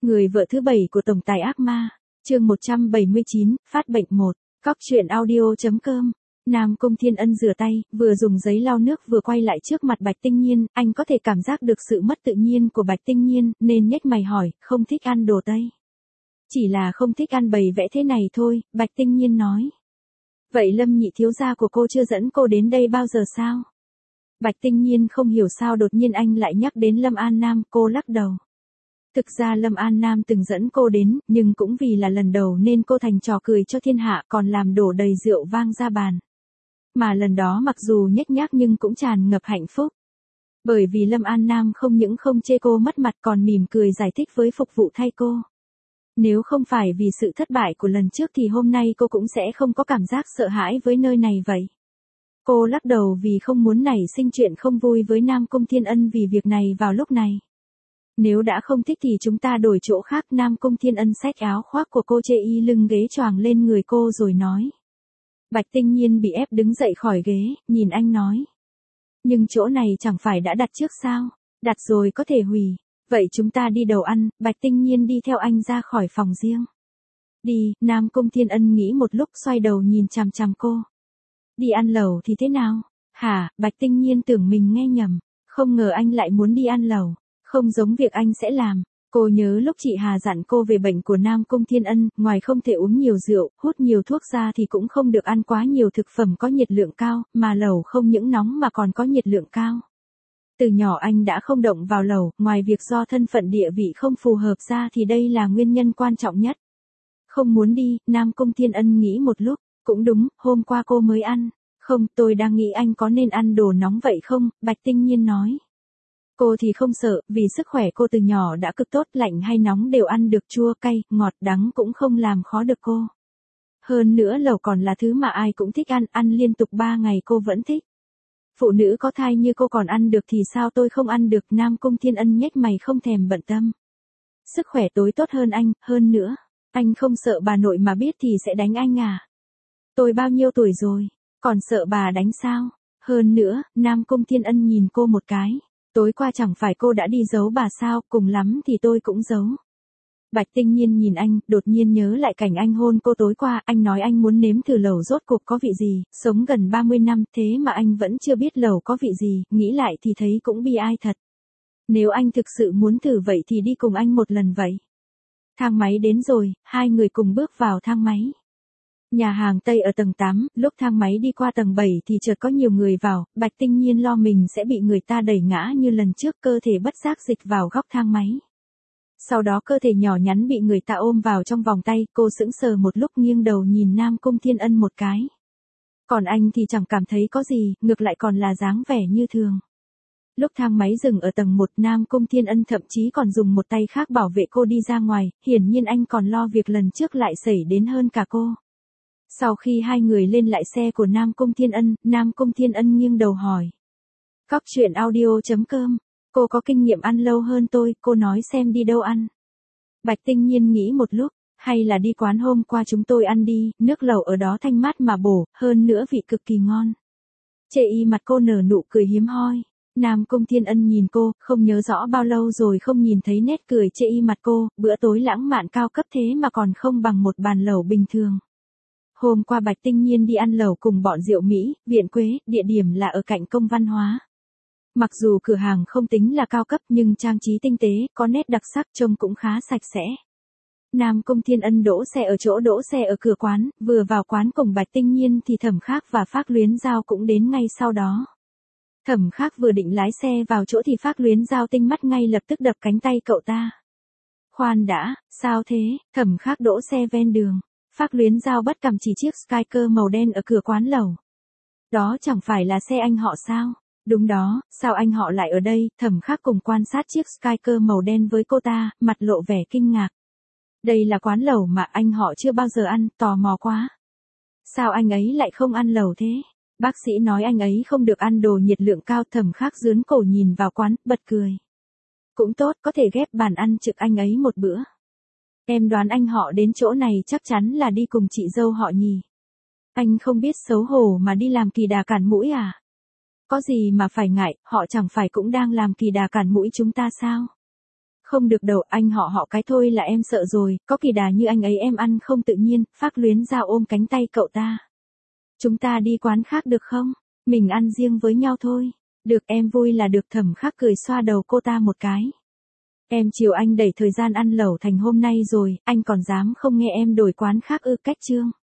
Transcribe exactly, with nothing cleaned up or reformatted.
Người vợ thứ bảy của tổng tài ác ma, chương một trăm bảy mươi chín, phát bệnh một, cóc truyện audio.com. Nam Cung Thiên Ân rửa tay, vừa dùng giấy lau nước vừa quay lại trước mặt Bạch Tinh Nhiên, anh có thể cảm giác được sự mất tự nhiên của Bạch Tinh Nhiên, nên nhếch mày hỏi, không thích ăn đồ Tây. Chỉ là không thích ăn bày vẽ thế này thôi, Bạch Tinh Nhiên nói. Vậy Lâm nhị thiếu gia của cô chưa dẫn cô đến đây bao giờ sao? Bạch Tinh Nhiên không hiểu sao đột nhiên anh lại nhắc đến Lâm An Nam, cô lắc đầu. Thực ra Lâm An Nam từng dẫn cô đến, nhưng cũng vì là lần đầu nên cô thành trò cười cho thiên hạ còn làm đổ đầy rượu vang ra bàn. Mà lần đó mặc dù nhếch nhác nhưng cũng tràn ngập hạnh phúc. Bởi vì Lâm An Nam không những không chê cô mất mặt còn mỉm cười giải thích với phục vụ thay cô. Nếu không phải vì sự thất bại của lần trước thì hôm nay cô cũng sẽ không có cảm giác sợ hãi với nơi này vậy. Cô lắc đầu vì không muốn nảy sinh chuyện không vui với Nam Cung Thiên Ân vì việc này vào lúc này. Nếu đã không thích thì chúng ta đổi chỗ khác. Nam Cung Thiên Ân xách áo khoác của cô chê y lưng ghế choàng lên người cô rồi nói. Bạch Tinh Nhiên bị ép đứng dậy khỏi ghế, nhìn anh nói. Nhưng chỗ này chẳng phải đã đặt trước sao, đặt rồi có thể hủy. Vậy chúng ta đi đầu ăn. Bạch Tinh Nhiên đi theo anh ra khỏi phòng riêng. Đi, Nam Cung Thiên Ân nghĩ một lúc xoay đầu nhìn chằm chằm cô. Đi ăn lẩu thì thế nào? Hả? Bạch Tinh Nhiên tưởng mình nghe nhầm, không ngờ anh lại muốn đi ăn lẩu. Không giống việc anh sẽ làm. Cô nhớ lúc chị Hà dặn cô về bệnh của Nam Cung Thiên Ân, ngoài không thể uống nhiều rượu, hút nhiều thuốc ra thì cũng không được ăn quá nhiều thực phẩm có nhiệt lượng cao, mà lẩu không những nóng mà còn có nhiệt lượng cao. Từ nhỏ anh đã không động vào lẩu, ngoài việc do thân phận địa vị không phù hợp ra thì đây là nguyên nhân quan trọng nhất. Không muốn đi, Nam Cung Thiên Ân nghĩ một lúc, cũng đúng, hôm qua cô mới ăn. Không, tôi đang nghĩ anh có nên ăn đồ nóng vậy không? Bạch Tinh Nhiên nói. Cô thì không sợ, vì sức khỏe cô từ nhỏ đã cực tốt, lạnh hay nóng đều ăn được, chua, cay, ngọt, đắng cũng không làm khó được cô. Hơn nữa lẩu còn là thứ mà ai cũng thích ăn, ăn liên tục ba ngày cô vẫn thích. Phụ nữ có thai như cô còn ăn được thì sao tôi không ăn được? Nam Cung Thiên Ân nhếch mày không thèm bận tâm. Sức khỏe tối tốt hơn anh, hơn nữa, anh không sợ bà nội mà biết thì sẽ đánh anh à? Tôi bao nhiêu tuổi rồi, còn sợ bà đánh sao? Hơn nữa, Nam Cung Thiên Ân nhìn cô một cái. Tối qua chẳng phải cô đã đi giấu bà sao, cùng lắm thì tôi cũng giấu. Bạch Tinh Nhiên nhìn anh, đột nhiên nhớ lại cảnh anh hôn cô tối qua, anh nói anh muốn nếm thử lẩu rốt cuộc có vị gì, sống gần ba mươi năm thế mà anh vẫn chưa biết lẩu có vị gì, nghĩ lại thì thấy cũng bi ai thật. Nếu anh thực sự muốn thử vậy thì đi cùng anh một lần vậy. Thang máy đến rồi, hai người cùng bước vào thang máy. Nhà hàng Tây ở tầng tám, lúc thang máy đi qua tầng bảy thì chợt có nhiều người vào, Bạch Tinh Nhiên lo mình sẽ bị người ta đẩy ngã như lần trước, cơ thể bất giác dịch vào góc thang máy. Sau đó cơ thể nhỏ nhắn bị người ta ôm vào trong vòng tay, cô sững sờ một lúc nghiêng đầu nhìn Nam Cung Thiên Ân một cái. Còn anh thì chẳng cảm thấy có gì, ngược lại còn là dáng vẻ như thường. Lúc thang máy dừng ở tầng một, Nam Cung Thiên Ân thậm chí còn dùng một tay khác bảo vệ cô đi ra ngoài, hiển nhiên anh còn lo việc lần trước lại xảy đến hơn cả cô. Sau khi hai người lên lại xe của Nam Cung Thiên Ân, Nam Cung Thiên Ân nghiêng đầu hỏi. Cóc truyện audio.com, cô có kinh nghiệm ăn lâu hơn tôi, cô nói xem đi đâu ăn. Bạch Tinh Nhiên nghĩ một lúc, hay là đi quán hôm qua chúng tôi ăn đi, nước lẩu ở đó thanh mát mà bổ, hơn nữa vị cực kỳ ngon. Chê y mặt cô nở nụ cười hiếm hoi. Nam Cung Thiên Ân nhìn cô, không nhớ rõ bao lâu rồi không nhìn thấy nét cười chê y mặt cô, bữa tối lãng mạn cao cấp thế mà còn không bằng một bàn lẩu bình thường. Hôm qua Bạch Tinh Nhiên đi ăn lẩu cùng bọn Diệu Mỹ, Viện Quế, địa điểm là ở cạnh Công Văn Hóa. Mặc dù cửa hàng không tính là cao cấp nhưng trang trí tinh tế, có nét đặc sắc, trông cũng khá sạch sẽ. Nam Cung Thiên Ân đỗ xe ở chỗ đỗ xe ở cửa quán, vừa vào quán cùng Bạch Tinh Nhiên thì Thẩm Khắc và Phác Luyến Giao cũng đến ngay sau đó. Thẩm Khắc vừa định lái xe vào chỗ thì Phác Luyến Giao tinh mắt ngay lập tức đập cánh tay cậu ta. Khoan đã, sao thế? Thẩm Khắc đỗ xe ven đường. Phác Luyến Giao bất cầm chỉ chiếc Skyker màu đen ở cửa quán lẩu. Đó chẳng phải là xe anh họ sao? Đúng đó, sao anh họ lại ở đây? Thẩm Khắc cùng quan sát chiếc Skyker màu đen với cô ta, mặt lộ vẻ kinh ngạc. Đây là quán lẩu mà anh họ chưa bao giờ ăn, tò mò quá. Sao anh ấy lại không ăn lẩu thế? Bác sĩ nói anh ấy không được ăn đồ nhiệt lượng cao. Thẩm Khắc dướn cổ nhìn vào quán, bật cười. Cũng tốt, có thể ghép bàn ăn trực anh ấy một bữa. Em đoán anh họ đến chỗ này chắc chắn là đi cùng chị dâu họ nhỉ. Anh không biết xấu hổ mà đi làm kỳ đà cản mũi à? Có gì mà phải ngại, họ chẳng phải cũng đang làm kỳ đà cản mũi chúng ta sao? Không được đâu, anh họ họ cái thôi là em sợ rồi, có Kỳ Đà như anh ấy em ăn không tự nhiên. Phác Luyến Giao ôm cánh tay cậu ta. Chúng ta đi quán khác được không? Mình ăn riêng với nhau thôi. Được, em vui là được. Thẩm Khắc cười xoa đầu cô ta một cái. Em chiều anh đẩy thời gian ăn lẩu thành hôm nay rồi, anh còn dám không nghe em đổi quán khác ư? Cách Trương.